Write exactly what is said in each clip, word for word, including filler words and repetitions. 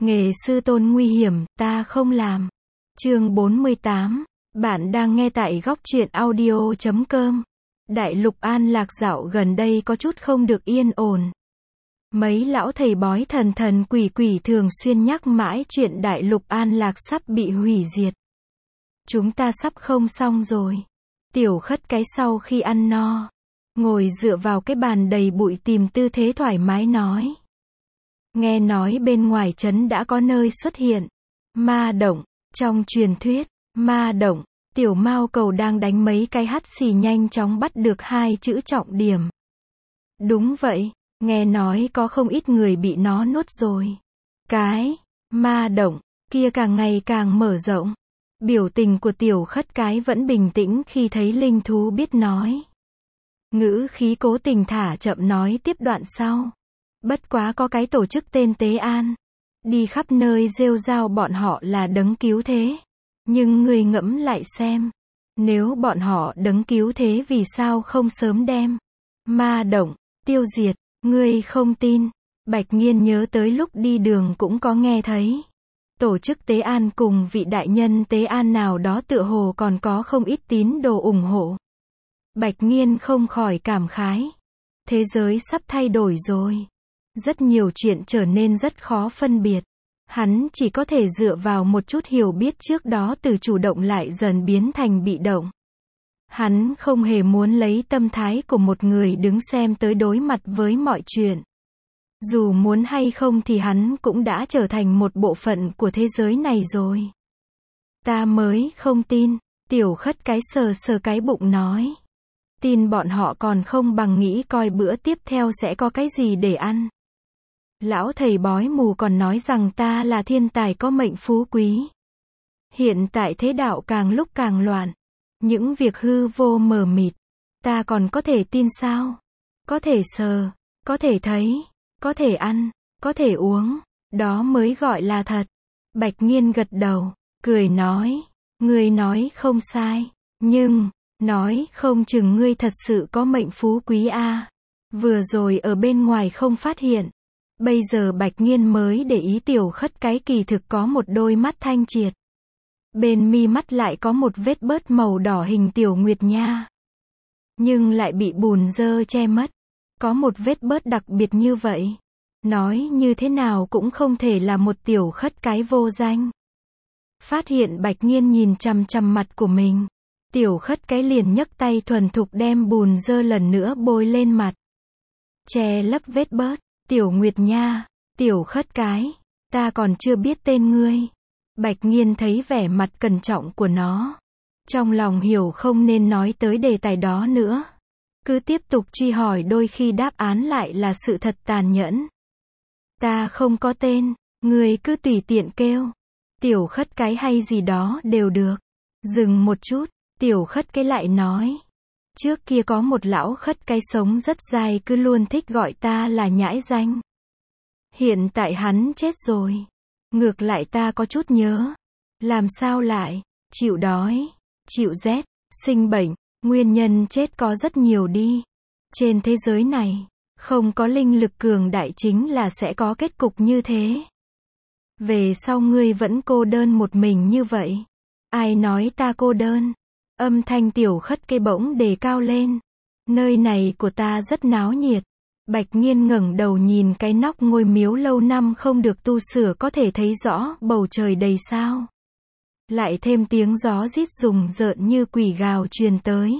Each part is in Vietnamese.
Nghề sư tôn nguy hiểm, ta không làm. Chương bốn mươi tám. Bạn đang nghe tại góc truyện audio chấm com. Đại lục An Lạc dạo gần đây có chút không được yên ổn. Mấy lão thầy bói thần thần quỷ quỷ thường xuyên nhắc mãi chuyện đại lục An Lạc sắp bị hủy diệt. Chúng ta sắp không xong rồi. Tiểu Khất cái sau khi ăn no, ngồi dựa vào cái bàn đầy bụi tìm tư thế thoải mái nói. Nghe nói bên ngoài trấn đã có nơi xuất hiện ma động. Trong truyền thuyết, ma động, tiểu mao cầu đang đánh mấy cái hắt xì nhanh chóng bắt được hai chữ trọng điểm. Đúng vậy, nghe nói có không ít người bị nó nuốt rồi. Cái ma động kia càng ngày càng mở rộng. Biểu tình của Tiểu Khất cái vẫn bình tĩnh khi thấy linh thú biết nói. Ngữ khí cố tình thả chậm nói tiếp đoạn sau. Bất quá có cái tổ chức tên Tế An, đi khắp nơi rêu rao bọn họ là đấng cứu thế. Nhưng ngươi ngẫm lại xem, nếu bọn họ đấng cứu thế vì sao không sớm đem ma động tiêu diệt? Ngươi không tin? Bạch Nghiên nhớ tới lúc đi đường cũng có nghe thấy. Tổ chức Tế An cùng vị đại nhân Tế An nào đó tựa hồ còn có không ít tín đồ ủng hộ. Bạch Nghiên không khỏi cảm khái. Thế giới sắp thay đổi rồi. Rất nhiều chuyện trở nên rất khó phân biệt. Hắn chỉ có thể dựa vào một chút hiểu biết trước đó từ chủ động lại dần biến thành bị động. Hắn không hề muốn lấy tâm thái của một người đứng xem tới đối mặt với mọi chuyện. Dù muốn hay không thì hắn cũng đã trở thành một bộ phận của thế giới này rồi. Ta mới không tin, Tiểu Khất cái sờ sờ cái bụng nói. Tin bọn họ còn không bằng nghĩ coi bữa tiếp theo sẽ có cái gì để ăn. Lão thầy bói mù còn nói rằng ta là thiên tài có mệnh phú quý. Hiện tại thế đạo càng lúc càng loạn. Những việc hư vô mờ mịt. Ta còn có thể tin sao? Có thể sờ, có thể thấy, có thể ăn, có thể uống. Đó mới gọi là thật. Bạch Nghiên gật đầu, cười nói. Ngươi nói không sai. Nhưng, nói không chừng ngươi thật sự có mệnh phú quý a. Vừa rồi ở bên ngoài không phát hiện. Bây giờ Bạch Nghiên mới để ý Tiểu Khất cái kỳ thực có một đôi mắt thanh triệt. Bên mi mắt lại có một vết bớt màu đỏ hình tiểu nguyệt nha. Nhưng lại bị bùn dơ che mất. Có một vết bớt đặc biệt như vậy. Nói như thế nào cũng không thể là một Tiểu Khất cái vô danh. Phát hiện Bạch Nghiên nhìn chằm chằm mặt của mình. Tiểu Khất cái liền nhấc tay thuần thục đem bùn dơ lần nữa bôi lên mặt. Che lấp vết bớt. Tiểu Nguyệt nha, Tiểu Khất cái, ta còn chưa biết tên ngươi. Bạch Nghiên thấy vẻ mặt cẩn trọng của nó. Trong lòng hiểu không nên nói tới đề tài đó nữa. Cứ tiếp tục truy hỏi đôi khi đáp án lại là sự thật tàn nhẫn. Ta không có tên, ngươi cứ tùy tiện kêu. Tiểu Khất cái hay gì đó đều được. Dừng một chút, Tiểu Khất cái lại nói. Trước kia có một lão khất cái sống rất dài cứ luôn thích gọi ta là nhãi danh. Hiện tại hắn chết rồi. Ngược lại ta có chút nhớ. Làm sao lại? Chịu đói, chịu rét, sinh bệnh, nguyên nhân chết có rất nhiều đi. Trên thế giới này, không có linh lực cường đại chính là sẽ có kết cục như thế. Về sau ngươi vẫn cô đơn một mình như vậy. Ai nói ta cô đơn? Âm thanh Tiểu Khất cái bỗng đề cao lên. Nơi này của ta rất náo nhiệt. Bạch Nghiên ngẩng đầu nhìn cái nóc ngôi miếu lâu năm không được tu sửa có thể thấy rõ bầu trời đầy sao. Lại thêm tiếng gió rít rùng rợn như quỷ gào truyền tới.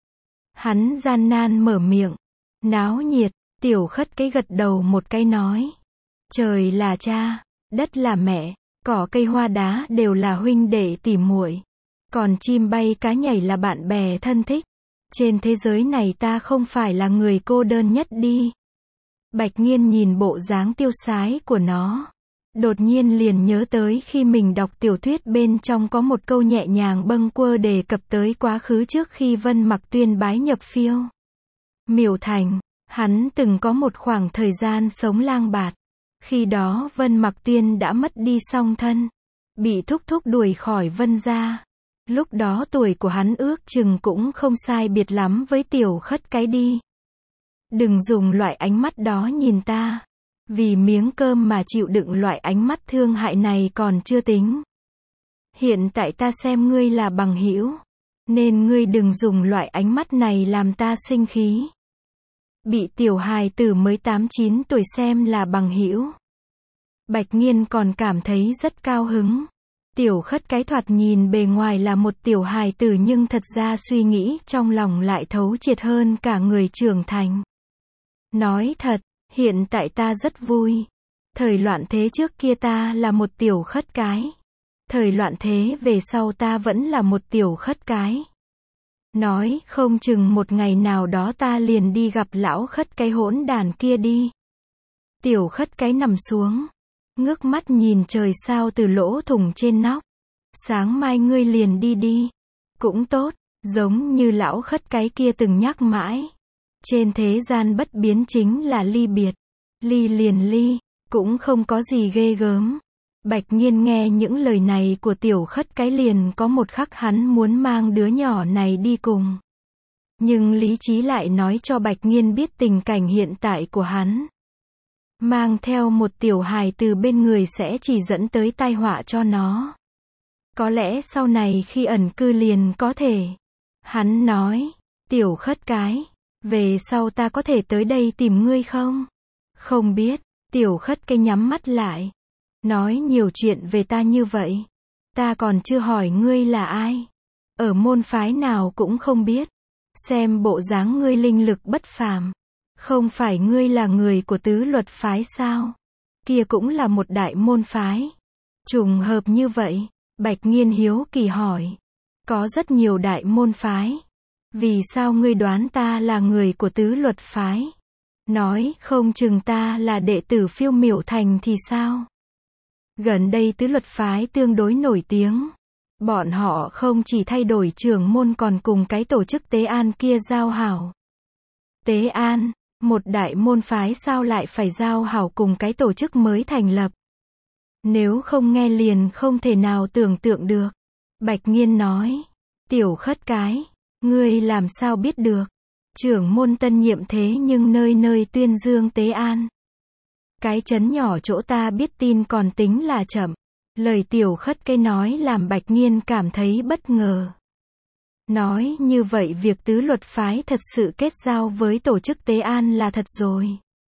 Hắn gian nan mở miệng. Náo nhiệt, Tiểu Khất cái gật đầu một cái nói. Trời là cha, đất là mẹ, cỏ cây hoa đá đều là huynh đệ tỉ muội. Còn chim bay cá nhảy là bạn bè thân thích. Trên thế giới này ta không phải là người cô đơn nhất đi. Bạch Nghiên nhìn bộ dáng tiêu sái của nó. Đột nhiên liền nhớ tới khi mình đọc tiểu thuyết bên trong có một câu nhẹ nhàng bâng quơ đề cập tới quá khứ trước khi Vân Mặc Tuyên bái nhập phiêu Miểu Thành. Hắn từng có một khoảng thời gian sống lang bạt. Khi đó Vân Mặc Tuyên đã mất đi song thân. Bị thúc thúc đuổi khỏi Vân gia. Lúc đó tuổi của hắn ước chừng cũng không sai biệt lắm với Tiểu Khất cái đi. Đừng dùng loại ánh mắt đó nhìn ta. Vì miếng cơm mà chịu đựng loại ánh mắt thương hại này còn chưa tính. Hiện tại ta xem ngươi là bằng hữu, nên ngươi đừng dùng loại ánh mắt này làm ta sinh khí. Bị tiểu hài tử mới tám chín tuổi xem là bằng hữu. Bạch Nghiên còn cảm thấy rất cao hứng. Tiểu Khất cái thoạt nhìn bề ngoài là một tiểu hài tử nhưng thật ra suy nghĩ trong lòng lại thấu triệt hơn cả người trưởng thành. Nói thật, hiện tại ta rất vui. Thời loạn thế trước kia ta là một tiểu khất cái. Thời loạn thế về sau ta vẫn là một tiểu khất cái. Nói không chừng một ngày nào đó ta liền đi gặp lão khất cái hỗn đàn kia đi. Tiểu khất cái nằm xuống, ngước mắt nhìn trời sao từ lỗ thủng trên nóc. Sáng mai ngươi liền đi đi. Cũng tốt, giống như lão khất cái kia từng nhắc mãi. Trên thế gian bất biến chính là ly biệt. Ly liền ly, cũng không có gì ghê gớm. Bạch Nghiên nghe những lời này của tiểu khất cái liền có một khắc hắn muốn mang đứa nhỏ này đi cùng. Nhưng lý trí lại nói cho Bạch Nghiên biết tình cảnh hiện tại của hắn. Mang theo một tiểu hài từ bên người sẽ chỉ dẫn tới tai họa cho nó. Có lẽ sau này khi ẩn cư liền có thể. Hắn nói, tiểu khất cái, về sau ta có thể tới đây tìm ngươi không? Không biết, tiểu khất cái nhắm mắt lại. Nói nhiều chuyện về ta như vậy. Ta còn chưa hỏi ngươi là ai. Ở môn phái nào cũng không biết. Xem bộ dáng ngươi linh lực bất phàm. Không phải ngươi là người của tứ luật phái sao? Kia cũng là một đại môn phái. Trùng hợp như vậy, Bạch Nghiên hiếu kỳ hỏi. Có rất nhiều đại môn phái. Vì sao ngươi đoán ta là người của tứ luật phái? Nói không chừng ta là đệ tử Phiêu Miểu Thành thì sao? Gần đây tứ luật phái tương đối nổi tiếng. Bọn họ không chỉ thay đổi trưởng môn còn cùng cái tổ chức Tế An kia giao hảo. Tế An, một đại môn phái sao lại phải giao hảo cùng cái tổ chức mới thành lập? Nếu không nghe liền không thể nào tưởng tượng được. Bạch Nghiên nói, tiểu khất cái, ngươi làm sao biết được? Trưởng môn tân nhiệm thế nhưng nơi nơi tuyên dương Tế An. Cái chấn nhỏ chỗ ta biết tin còn tính là chậm. Lời tiểu khất cái nói làm Bạch Nghiên cảm thấy bất ngờ. Nói như vậy việc tứ luật phái thật sự kết giao với tổ chức Tế An là thật rồi.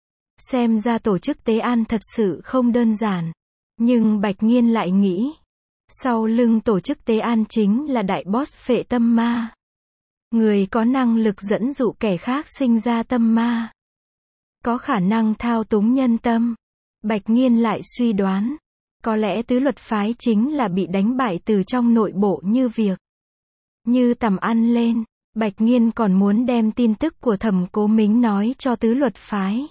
Xem ra tổ chức Tế An thật sự không đơn giản. Nhưng Bạch Nghiên lại nghĩ, sau lưng tổ chức Tế An chính là đại boss Phệ Tâm Ma. Người có năng lực dẫn dụ kẻ khác sinh ra tâm ma. Có khả năng thao túng nhân tâm. Bạch Nghiên lại suy đoán, có lẽ tứ luật phái chính là bị đánh bại từ trong nội bộ như việc. Như tầm ăn lên, Bạch Nghiên còn muốn đem tin tức của Thẩm Cố Mính nói cho tứ luật phái.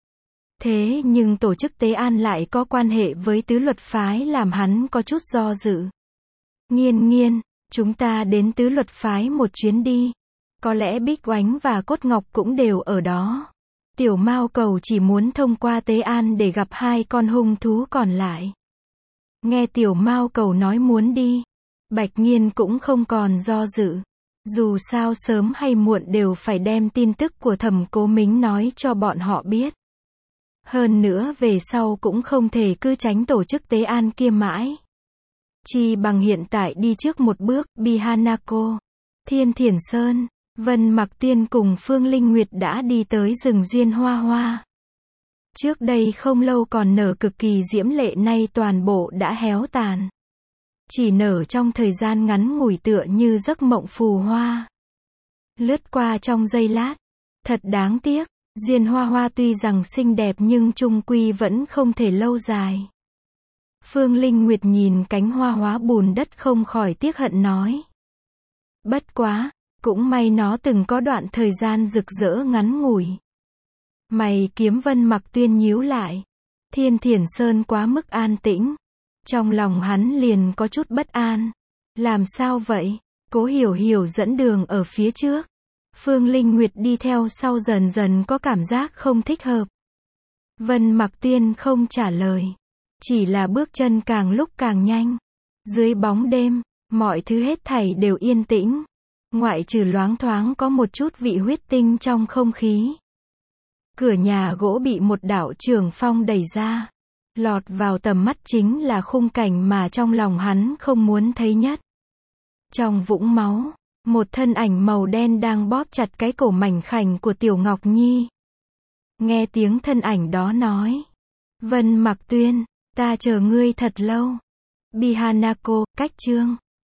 Thế nhưng tổ chức Tế An lại có quan hệ với tứ luật phái làm hắn có chút do dự. Nghiên nghiên, chúng ta đến tứ luật phái một chuyến đi. Có lẽ Bích Oánh và Cốt Ngọc cũng đều ở đó. Tiểu Mao Cầu chỉ muốn thông qua Tế An để gặp hai con hung thú còn lại. Nghe Tiểu Mao Cầu nói muốn đi, Bạch Nghiên cũng không còn do dự. Dù sao sớm hay muộn đều phải đem tin tức của Thẩm Cố Mính nói cho bọn họ biết. Hơn nữa về sau cũng không thể cứ tránh tổ chức Tế An kia mãi. Chi bằng hiện tại đi trước một bước, Bihanako, Thiên Thiển Sơn, Vân Mặc Tiên cùng Phương Linh Nguyệt đã đi tới rừng duyên hoa hoa. Trước đây không lâu còn nở cực kỳ diễm lệ nay toàn bộ đã héo tàn. Chỉ nở trong thời gian ngắn ngủi tựa như giấc mộng phù hoa. Lướt qua trong giây lát. Thật đáng tiếc, duyên hoa hoa tuy rằng xinh đẹp nhưng chung quy vẫn không thể lâu dài. Phương Linh Nguyệt nhìn cánh hoa hóa bùn đất không khỏi tiếc hận nói. Bất quá, cũng may nó từng có đoạn thời gian rực rỡ ngắn ngủi. Mày kiếm Vân Mặc Tuyên nhíu lại. Thiên Thiển Sơn quá mức an tĩnh. Trong lòng hắn liền có chút bất an. Làm sao vậy? Cố Hiểu Hiểu dẫn đường ở phía trước. Phương Linh Nguyệt đi theo sau dần dần có cảm giác không thích hợp. Vân Mặc Tuyên không trả lời. Chỉ là bước chân càng lúc càng nhanh. Dưới bóng đêm, mọi thứ hết thảy đều yên tĩnh. Ngoại trừ loáng thoáng có một chút vị huyết tinh trong không khí. Cửa nhà gỗ bị một đạo trường phong đẩy ra. Lọt vào tầm mắt chính là khung cảnh mà trong lòng hắn không muốn thấy nhất. Trong vũng máu, một thân ảnh màu đen đang bóp chặt cái cổ mảnh khảnh của Tiểu Ngọc Nhi. Nghe tiếng thân ảnh đó nói. Vân Mặc Tuyên, ta chờ ngươi thật lâu. Bi Hanako, cách chương